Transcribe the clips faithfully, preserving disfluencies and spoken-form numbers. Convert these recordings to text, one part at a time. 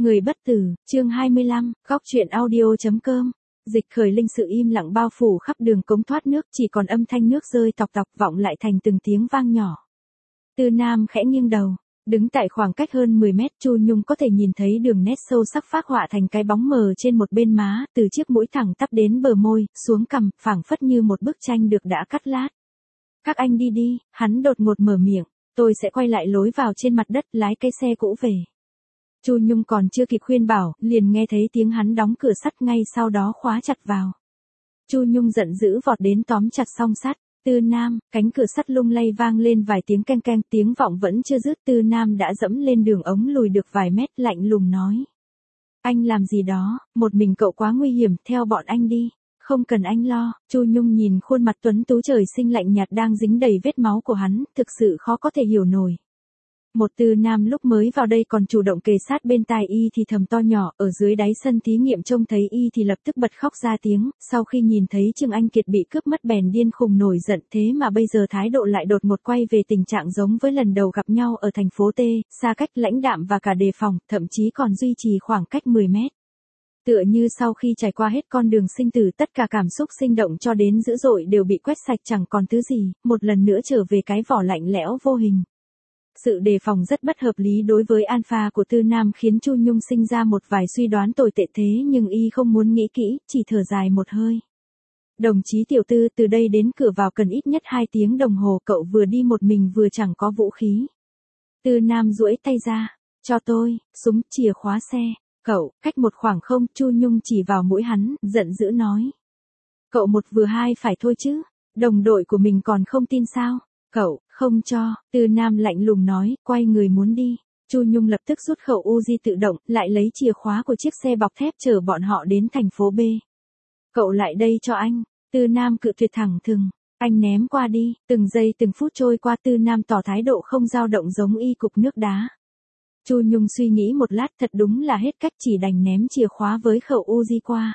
Người bất tử, chương hai mươi lăm, góc truyện audio.com. Dịch khởi linh sự im lặng bao phủ khắp đường cống thoát nước, chỉ còn âm thanh nước rơi tọc tọc vọng lại thành từng tiếng vang nhỏ. Tư Nam khẽ nghiêng đầu, đứng tại khoảng cách hơn mười mét, Chu Nhung có thể nhìn thấy đường nét sâu sắc phác họa thành cái bóng mờ trên một bên má, từ chiếc mũi thẳng tắp đến bờ môi, xuống cằm, phảng phất như một bức tranh được đã cắt lát. Các anh đi đi, hắn đột ngột mở miệng, tôi sẽ quay lại lối vào trên mặt đất, lái cái xe cũ về. Chu Nhung còn chưa kịp khuyên bảo, liền nghe thấy tiếng hắn đóng cửa sắt, ngay sau đó khóa chặt vào. Chu Nhung giận dữ vọt đến tóm chặt song sắt. Tư Nam, cánh cửa sắt lung lay vang lên vài tiếng keng keng, tiếng vọng vẫn chưa dứt. Tư Nam đã dẫm lên đường ống lùi được vài mét, lạnh lùng nói: anh làm gì đó, một mình cậu quá nguy hiểm, theo bọn anh đi. Không cần anh lo. Chu Nhung nhìn khuôn mặt tuấn tú trời sinh lạnh nhạt đang dính đầy vết máu của hắn, thực sự khó có thể hiểu nổi. Một Tư Nam lúc mới vào đây còn chủ động kề sát bên tai y thì thầm to nhỏ, ở dưới đáy sân thí nghiệm trông thấy y thì lập tức bật khóc ra tiếng, sau khi nhìn thấy Trương Anh Kiệt bị cướp mất bèn điên khùng nổi giận, thế mà bây giờ thái độ lại đột ngột quay về tình trạng giống với lần đầu gặp nhau ở thành phố T, xa cách lãnh đạm và cả đề phòng, thậm chí còn duy trì khoảng cách mười mét. Tựa như sau khi trải qua hết con đường sinh tử, tất cả cảm xúc sinh động cho đến dữ dội đều bị quét sạch chẳng còn thứ gì, một lần nữa trở về cái vỏ lạnh lẽo vô hình. Sự đề phòng rất bất hợp lý đối với alpha của Tư Nam khiến Chu Nhung sinh ra một vài suy đoán tồi tệ, thế nhưng y không muốn nghĩ kỹ, chỉ thở dài một hơi. Đồng chí tiểu Tư, từ đây đến cửa vào cần ít nhất hai tiếng đồng hồ, cậu vừa đi một mình vừa chẳng có vũ khí. Tư Nam duỗi tay ra, cho tôi, súng, chìa khóa xe. Cậu, cách một khoảng không. Chu Nhung chỉ vào mũi hắn, giận dữ nói. Cậu một vừa hai phải thôi chứ, đồng đội của mình còn không tin sao? Cậu, không cho. Tư Nam lạnh lùng nói, quay người muốn đi. Chu Nhung lập tức rút khẩu Uzi tự động, lại lấy chìa khóa của chiếc xe bọc thép chở bọn họ đến thành phố B. Cậu lại đây cho anh. Tư Nam cự tuyệt thẳng thừng. Anh ném qua đi. Từng giây từng phút trôi qua, Tư Nam tỏ thái độ không dao động giống y cục nước đá. Chu Nhung suy nghĩ một lát, thật đúng là hết cách, chỉ đành ném chìa khóa với khẩu Uzi qua.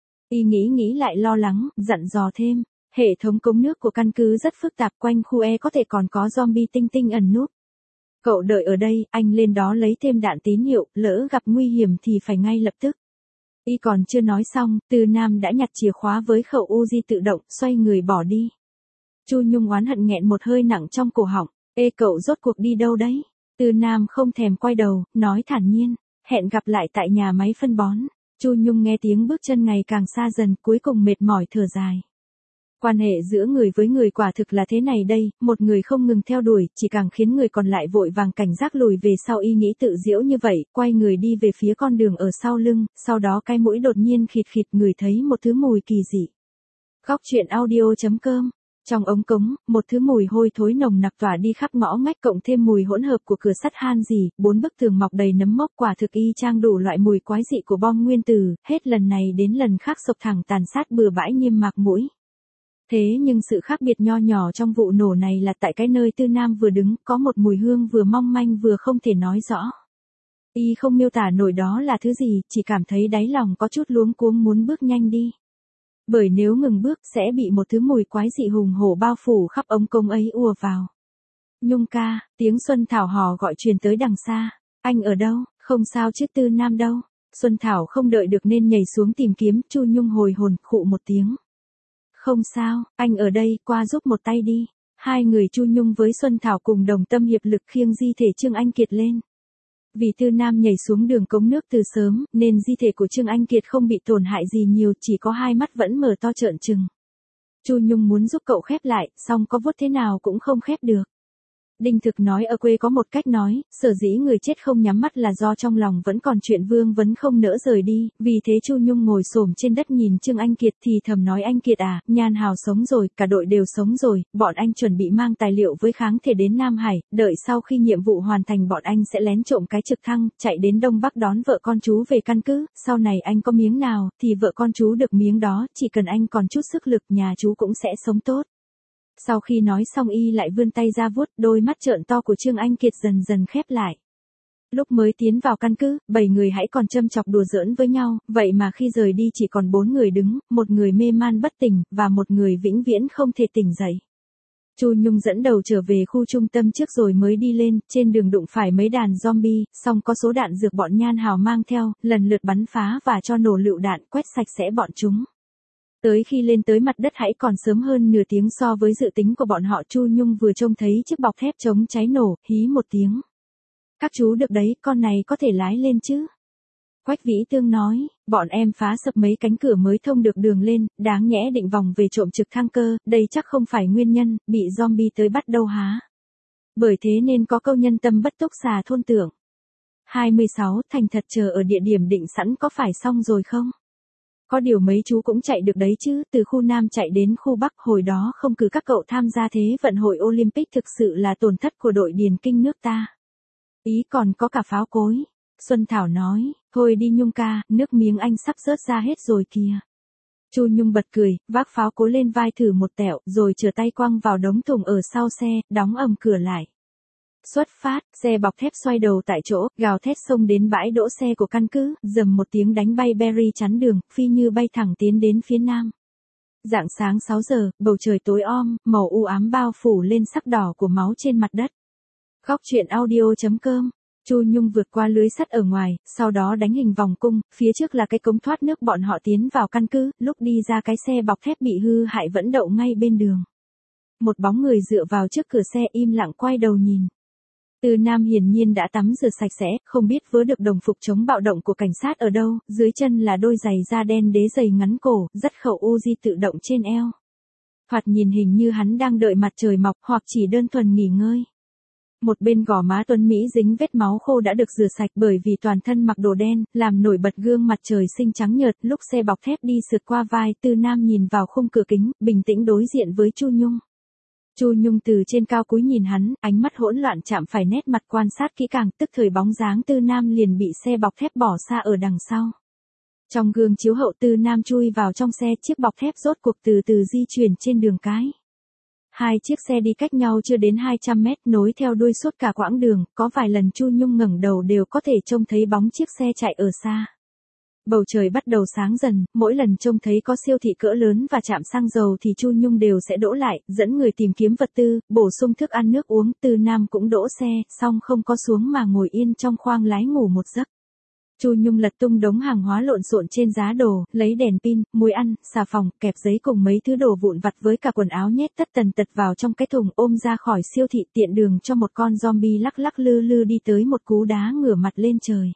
Y nghĩ nghĩ lại lo lắng, dặn dò thêm. Hệ thống cống nước của căn cứ rất phức tạp, quanh khu E có thể còn có zombie tinh tinh ẩn núp. Cậu đợi ở đây, anh lên đó lấy thêm đạn tín hiệu, lỡ gặp nguy hiểm thì phải ngay lập tức. Y còn chưa nói xong, Tư Nam đã nhặt chìa khóa với khẩu Uzi tự động, xoay người bỏ đi. Chu Nhung oán hận nghẹn một hơi nặng trong cổ họng. Ê, cậu rốt cuộc đi đâu đấy? Tư Nam không thèm quay đầu, nói thản nhiên, hẹn gặp lại tại nhà máy phân bón. Chu Nhung nghe tiếng bước chân ngày càng xa dần, cuối cùng mệt mỏi thở dài. Quan hệ giữa người với người quả thực là thế này đây, một người không ngừng theo đuổi, chỉ càng khiến người còn lại vội vàng cảnh giác lùi về sau. Y nghĩ tự giễu như vậy, quay người đi về phía con đường ở sau lưng, sau đó cái mũi đột nhiên khịt khịt ngửi thấy một thứ mùi kỳ dị. Góc truyện audio.com. Trong ống cống, một thứ mùi hôi thối nồng nặc tỏa đi khắp ngõ ngách, cộng thêm mùi hỗn hợp của cửa sắt han rỉ, bốn bức tường mọc đầy nấm mốc, quả thực y chang đủ loại mùi quái dị của bom nguyên tử, hết lần này đến lần khác sộc thẳng tàn sát bừa bãi niêm mạc mũi. Thế nhưng sự khác biệt nho nhỏ trong vụ nổ này là tại cái nơi Tư Nam vừa đứng, có một mùi hương vừa mong manh vừa không thể nói rõ. Y không miêu tả nổi đó là thứ gì, chỉ cảm thấy đáy lòng có chút luống cuống muốn bước nhanh đi. Bởi nếu ngừng bước sẽ bị một thứ mùi quái dị hùng hổ bao phủ khắp ống cống ấy ùa vào. Nhung ca, tiếng Xuân Thảo hò gọi truyền tới đằng xa. Anh ở đâu? Không sao chứ Tư Nam đâu? Xuân Thảo không đợi được nên nhảy xuống tìm kiếm. Chu Nhung hồi hồn, khụ một tiếng. Không sao, anh ở đây, qua giúp một tay đi. Hai người Chu Nhung với Xuân Thảo cùng đồng tâm hiệp lực khiêng di thể Trương Anh Kiệt lên. Vì Tư Nam nhảy xuống đường cống nước từ sớm, nên di thể của Trương Anh Kiệt không bị tổn hại gì nhiều, chỉ có hai mắt vẫn mở to trợn trừng. Chu Nhung muốn giúp cậu khép lại, song có vuốt thế nào cũng không khép được. Đinh Thực nói ở quê có một cách nói, sở dĩ người chết không nhắm mắt là do trong lòng vẫn còn chuyện vương vấn không nỡ rời đi, vì thế Chu Nhung ngồi xổm trên đất nhìn Trương Anh Kiệt thì thầm nói, anh Kiệt à, Nhan Hào sống rồi, cả đội đều sống rồi, bọn anh chuẩn bị mang tài liệu với kháng thể đến Nam Hải, đợi sau khi nhiệm vụ hoàn thành bọn anh sẽ lén trộm cái trực thăng, chạy đến Đông Bắc đón vợ con chú về căn cứ, sau này anh có miếng nào, thì vợ con chú được miếng đó, chỉ cần anh còn chút sức lực nhà chú cũng sẽ sống tốt. Sau khi nói xong y lại vươn tay ra vuốt, đôi mắt trợn to của Trương Anh Kiệt dần dần khép lại. Lúc mới tiến vào căn cứ, bảy người hãy còn châm chọc đùa giỡn với nhau, vậy mà khi rời đi chỉ còn bốn người đứng, một người mê man bất tỉnh, và một người vĩnh viễn không thể tỉnh dậy. Chu Nhung dẫn đầu trở về khu trung tâm trước rồi mới đi lên, trên đường đụng phải mấy đàn zombie, song có số đạn dược bọn Nhan Hào mang theo, lần lượt bắn phá và cho nổ lựu đạn, quét sạch sẽ bọn chúng. Tới khi lên tới mặt đất hãy còn sớm hơn nửa tiếng so với dự tính của bọn họ. Chu Nhung vừa trông thấy chiếc bọc thép chống cháy nổ, hí một tiếng. Các chú được đấy, con này có thể lái lên chứ? Quách Vĩ Tương nói, bọn em phá sập mấy cánh cửa mới thông được đường lên, đáng nhẽ định vòng về trộm trực thăng cơ, đây chắc không phải nguyên nhân, bị zombie tới bắt đâu há. Bởi thế nên có câu nhân tâm bất túc xà thôn tưởng. hai mươi sáu Thành thật chờ ở địa điểm định sẵn có phải xong rồi không? Có điều mấy chú cũng chạy được đấy chứ, từ khu Nam chạy đến khu Bắc, hồi đó không cử các cậu tham gia thế vận hội Olympic thực sự là tổn thất của đội điền kinh nước ta. Ý còn có cả pháo cối. Xuân Thảo nói, thôi đi Nhung ca, nước miếng anh sắp rớt ra hết rồi kìa. Chu Nhung bật cười, vác pháo cối lên vai thử một tẹo, rồi trở tay quăng vào đống thùng ở sau xe, đóng ầm cửa lại. Xuất phát, xe bọc thép xoay đầu tại chỗ, gào thét xông đến bãi đỗ xe của căn cứ, dầm một tiếng đánh bay Berry chắn đường, phi như bay thẳng tiến đến phía nam. Rạng sáng sáu giờ, bầu trời tối om, màu u ám bao phủ lên sắc đỏ của máu trên mặt đất. Góc truyện audio chấm com. Chu Nhung vượt qua lưới sắt ở ngoài, sau đó đánh hình vòng cung, phía trước là cái cống thoát nước bọn họ tiến vào căn cứ, lúc đi ra cái xe bọc thép bị hư hại vẫn đậu ngay bên đường. Một bóng người dựa vào trước cửa xe im lặng quay đầu nhìn. Từ Nam hiển nhiên đã tắm rửa sạch sẽ, không biết vớ được đồng phục chống bạo động của cảnh sát ở đâu, dưới chân là đôi giày da đen đế giày ngắn cổ, dắt khẩu Uzi tự động trên eo. Thoạt nhìn hình như hắn đang đợi mặt trời mọc hoặc chỉ đơn thuần nghỉ ngơi. Một bên gò má Tuấn Mỹ dính vết máu khô đã được rửa sạch bởi vì toàn thân mặc đồ đen, làm nổi bật gương mặt trời sinh trắng nhợt. Lúc xe bọc thép đi sượt qua vai, Từ Nam nhìn vào khung cửa kính, bình tĩnh đối diện với Chu Nhung. Chu Nhung từ trên cao cúi nhìn hắn, ánh mắt hỗn loạn chạm phải nét mặt quan sát kỹ càng, tức thời bóng dáng Từ Nam liền bị xe bọc thép bỏ xa ở đằng sau. Trong gương chiếu hậu Từ Nam chui vào trong xe, chiếc bọc thép rốt cuộc từ từ di chuyển trên đường cái. Hai chiếc xe đi cách nhau chưa đến hai trăm mét, nối theo đuôi suốt cả quãng đường, có vài lần Chu Nhung ngẩng đầu đều có thể trông thấy bóng chiếc xe chạy ở xa. Bầu trời bắt đầu sáng dần, mỗi lần trông thấy có siêu thị cỡ lớn và trạm xăng dầu thì Chu Nhung đều sẽ đỗ lại, dẫn người tìm kiếm vật tư, bổ sung thức ăn nước uống. Từ Nam cũng đỗ xe, song không có xuống mà ngồi yên trong khoang lái ngủ một giấc. Chu Nhung lật tung đống hàng hóa lộn xộn trên giá đồ, lấy đèn pin, muối ăn, xà phòng, kẹp giấy cùng mấy thứ đồ vụn vặt với cả quần áo nhét tất tần tật vào trong cái thùng, ôm ra khỏi siêu thị, tiện đường cho một con zombie lắc lắc lư lư đi tới một cú đá ngửa mặt lên trời.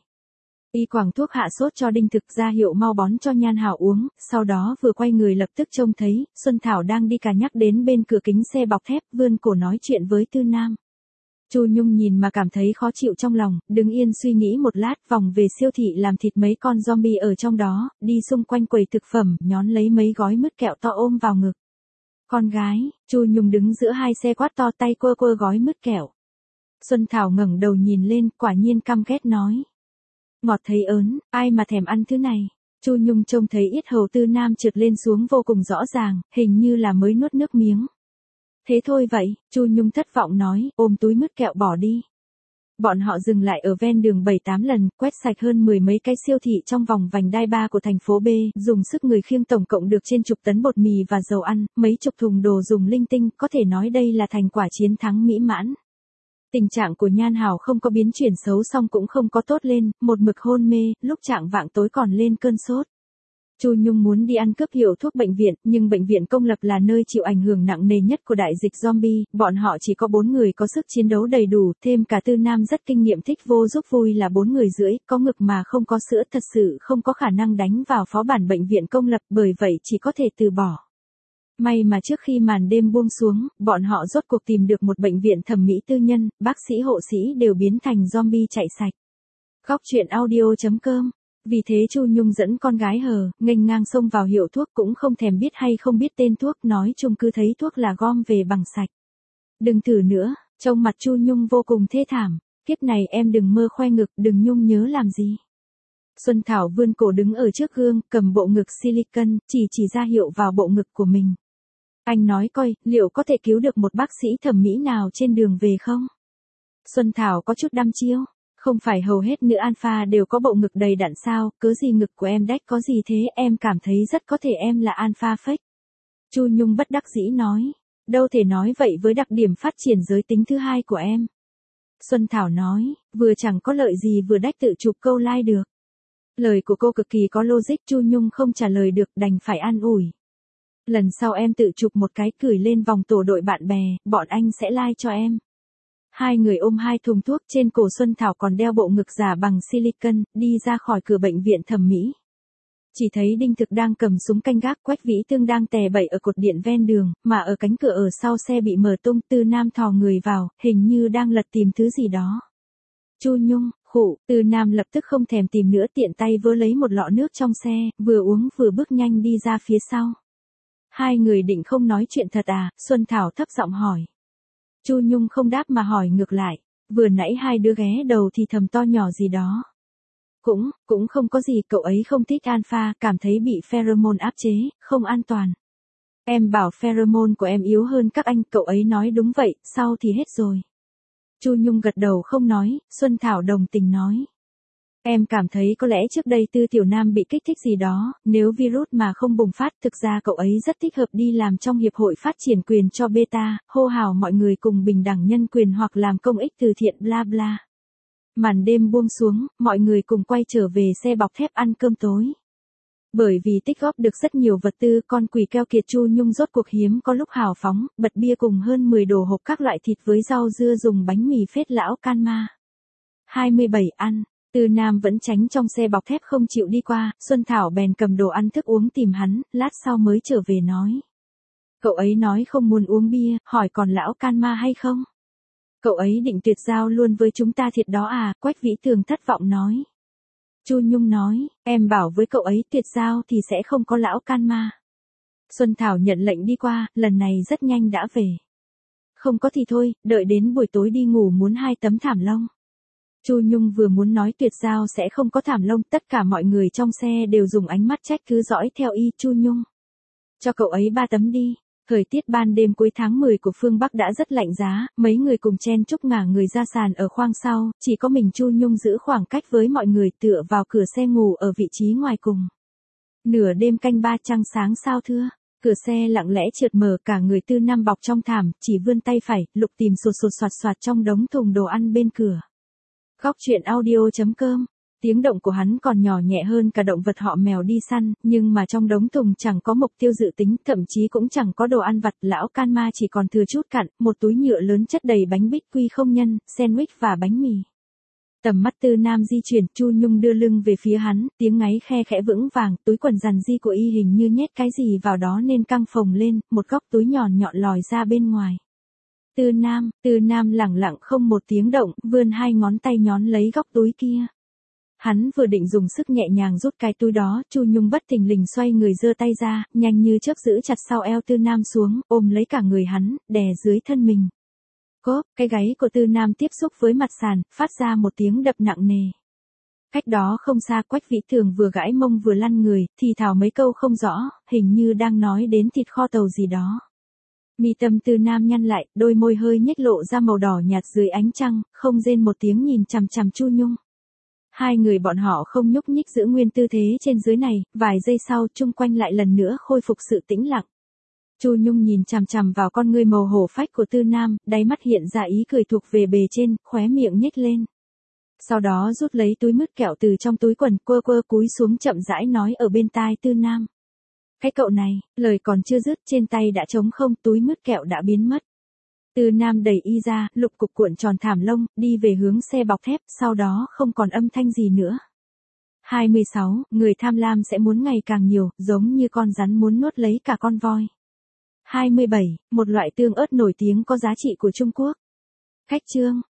Y quàng thuốc hạ sốt cho Đinh Thực, ra hiệu mau bón cho Nhan Hảo uống, sau đó vừa quay người lập tức trông thấy Xuân Thảo đang đi cà nhắc đến bên cửa kính xe bọc thép, vươn cổ nói chuyện với Tư Nam. Chu Nhung nhìn mà cảm thấy khó chịu trong lòng, đứng yên suy nghĩ một lát, vòng về siêu thị làm thịt mấy con zombie ở trong đó, đi xung quanh quầy thực phẩm, nhón lấy mấy gói mứt kẹo to ôm vào ngực. Con gái, Chu Nhung đứng giữa hai xe quát to, tay quơ quơ gói mứt kẹo. Xuân Thảo ngẩng đầu nhìn lên, quả nhiên căm ghét nói. Ngọt thấy ớn, ai mà thèm ăn thứ này. Chu Nhung trông thấy yết hầu Tư Nam trượt lên xuống vô cùng rõ ràng, hình như là mới nuốt nước miếng. Thế thôi vậy, Chu Nhung thất vọng nói, ôm túi mứt kẹo bỏ đi. Bọn họ dừng lại ở ven đường bảy tám lần, quét sạch hơn mười mấy cái siêu thị trong vòng vành đai ba của thành phố B, dùng sức người khiêng tổng cộng được trên chục tấn bột mì và dầu ăn, mấy chục thùng đồ dùng linh tinh, có thể nói đây là thành quả chiến thắng mỹ mãn. Tình trạng của Nhan Hảo không có biến chuyển xấu song cũng không có tốt lên, một mực hôn mê, lúc chạng vạng tối còn lên cơn sốt. Chu Nhung muốn đi ăn cướp hiệu thuốc bệnh viện, nhưng bệnh viện công lập là nơi chịu ảnh hưởng nặng nề nhất của đại dịch zombie, bọn họ chỉ có bốn người có sức chiến đấu đầy đủ, thêm cả Tư Nam rất kinh nghiệm thích vô giúp vui là bốn người rưỡi, có ngực mà không có sữa, thật sự không có khả năng đánh vào phó bản bệnh viện công lập, bởi vậy chỉ có thể từ bỏ. May mà trước khi màn đêm buông xuống, bọn họ rốt cuộc tìm được một bệnh viện thẩm mỹ tư nhân, bác sĩ hộ sĩ đều biến thành zombie chạy sạch. Góc truyện audio chấm com. Vì thế Chu Nhung dẫn con gái hờ, nghênh ngang xông vào hiệu thuốc, cũng không thèm biết hay không biết tên thuốc, nói chung cứ thấy thuốc là gom về bằng sạch. Đừng thử nữa, trông mặt Chu Nhung vô cùng thê thảm, kiếp này em đừng mơ khoe ngực, đừng Nhung nhớ làm gì. Xuân Thảo vươn cổ đứng ở trước gương, cầm bộ ngực silicon, chỉ chỉ ra hiệu vào bộ ngực của mình. Anh nói coi, liệu có thể cứu được một bác sĩ thẩm mỹ nào trên đường về không? Xuân Thảo có chút đăm chiêu. Không phải hầu hết nữ alpha đều có bộ ngực đầy đặn sao, cớ gì ngực của em đách có gì thế, em cảm thấy rất có thể em là alpha fake. Chu Nhung bất đắc dĩ nói. đâu thể nói vậy với đặc điểm phát triển giới tính thứ hai của em. Xuân Thảo nói, vừa chẳng có lợi gì vừa đách tự chụp câu like được. Lời của cô cực kỳ có logic, Chu Nhung không trả lời được đành phải an ủi. Lần sau em tự chụp một cái gửi lên vòng tổ đội bạn bè, bọn anh sẽ like cho em. Hai người ôm hai thùng thuốc, trên cổ Xuân Thảo còn đeo bộ ngực giả bằng silicon, đi ra khỏi cửa bệnh viện thẩm mỹ. Chỉ thấy Đinh Thực đang cầm súng canh gác, Quách Vĩ Tương đang tè bậy ở cột điện ven đường, mà ở cánh cửa ở sau xe bị mở tung, Tư Nam thò người vào, hình như đang lật tìm thứ gì đó. Chu Nhung, khụ, Tư Nam lập tức không thèm tìm nữa, tiện tay vơ lấy một lọ nước trong xe, vừa uống vừa bước nhanh đi ra phía sau. Hai người định không nói chuyện thật à? Xuân Thảo thấp giọng hỏi. Chu Nhung không đáp mà hỏi ngược lại, vừa nãy hai đứa ghé đầu thì thầm to nhỏ gì đó. Cũng, cũng không có gì, cậu ấy không thích alpha, cảm thấy bị pheromone áp chế, không an toàn. Em bảo pheromone của em yếu hơn các anh, cậu ấy nói đúng vậy, sau thì hết rồi. Chu Nhung gật đầu không nói, Xuân Thảo đồng tình nói. Em cảm thấy có lẽ trước đây Tư Tiểu Nam bị kích thích gì đó, nếu virus mà không bùng phát, thực ra cậu ấy rất thích hợp đi làm trong Hiệp hội Phát triển quyền cho beta, hô hào mọi người cùng bình đẳng nhân quyền hoặc làm công ích từ thiện bla bla. Màn đêm buông xuống, mọi người cùng quay trở về xe bọc thép ăn cơm tối. Bởi vì tích góp được rất nhiều vật tư, con quỷ keo kiệt Chu Nhung rốt cuộc hiếm có lúc hào phóng, bật bia cùng hơn mười đồ hộp các loại thịt với rau dưa dùng bánh mì phết lão can ma. hai mươi bảy ăn, Tư Nam vẫn tránh trong xe bọc thép không chịu đi qua, Xuân Thảo bèn cầm đồ ăn thức uống tìm hắn, lát sau mới trở về nói. Cậu ấy nói không muốn uống bia, hỏi còn lão can ma hay không? Cậu ấy định tuyệt giao luôn với chúng ta thiệt đó à? Quách Vĩ Tường thất vọng nói. Chu Nhung nói, em bảo với cậu ấy tuyệt giao thì sẽ không có lão can ma. Xuân Thảo nhận lệnh đi qua, lần này rất nhanh đã về. Không có thì thôi, đợi đến buổi tối đi ngủ muốn hai tấm thảm lông. Chu Nhung vừa muốn nói tuyệt giao sẽ không có thảm lông, tất cả mọi người trong xe đều dùng ánh mắt trách cứ dõi theo y Chu Nhung. Cho cậu ấy ba tấm đi. Thời tiết ban đêm cuối tháng mười của phương Bắc đã rất lạnh giá, mấy người cùng chen chúc ngả người ra sàn ở khoang sau, chỉ có mình Chu Nhung giữ khoảng cách với mọi người tựa vào cửa xe ngủ ở vị trí ngoài cùng. Nửa đêm canh ba trăng sáng sao thưa, cửa xe lặng lẽ trượt mở, cả người Tư Nam bọc trong thảm, chỉ vươn tay phải, lục tìm sột sột soạt soạt trong đống thùng đồ ăn bên cửa. Góc truyện audio chấm com. Tiếng động của hắn còn nhỏ nhẹ hơn cả động vật họ mèo đi săn, nhưng mà trong đống thùng chẳng có mục tiêu dự tính, thậm chí cũng chẳng có đồ ăn vặt, lão can ma chỉ còn thừa chút cặn, một túi nhựa lớn chất đầy bánh bích quy không nhân, sandwich và bánh mì. Tầm mắt Tư Nam di chuyển, Chu Nhung đưa lưng về phía hắn, tiếng ngáy khe khẽ vững vàng, túi quần rằn di của y hình như nhét cái gì vào đó nên căng phồng lên, một góc túi nhọn nhọn lòi ra bên ngoài. Tư Nam, Tư Nam lẳng lặng không một tiếng động, vươn hai ngón tay nhón lấy góc túi kia. Hắn vừa định dùng sức nhẹ nhàng rút cái túi đó, Chu Nhung bất thình lình xoay người giơ tay ra, nhanh như chớp giữ chặt sau eo Tư Nam xuống, ôm lấy cả người hắn, đè dưới thân mình. Cốp, cái gáy của Tư Nam tiếp xúc với mặt sàn, phát ra một tiếng đập nặng nề. Cách đó không xa, Quách Vĩ Tường vừa gãi mông vừa lăn người, thì thào mấy câu không rõ, hình như đang nói đến thịt kho tàu gì đó. Mi tâm Tư Nam nhăn lại, đôi môi hơi nhếch lộ ra màu đỏ nhạt dưới ánh trăng, không rên một tiếng nhìn chằm chằm Chu Nhung. Hai người bọn họ không nhúc nhích giữ nguyên tư thế trên dưới này, vài giây sau chung quanh lại lần nữa khôi phục sự tĩnh lặng. Chu Nhung nhìn chằm chằm vào con ngươi màu hổ phách của Tư Nam, đáy mắt hiện ra ý cười thuộc về bề trên, khóe miệng nhếch lên. Sau đó rút lấy túi mứt kẹo từ trong túi quần, quơ quơ cúi xuống chậm rãi nói ở bên tai Tư Nam. Cái cậu này, lời còn chưa dứt, trên tay đã trống không, túi mứt kẹo đã biến mất. Tư Nam đẩy y ra, lục cục cuộn tròn thảm lông, đi về hướng xe bọc thép, sau đó không còn âm thanh gì nữa. hai mươi sáu, người tham lam sẽ muốn ngày càng nhiều, giống như con rắn muốn nuốt lấy cả con voi. hai mươi bảy, một loại tương ớt nổi tiếng có giá trị của Trung Quốc. Khách chương.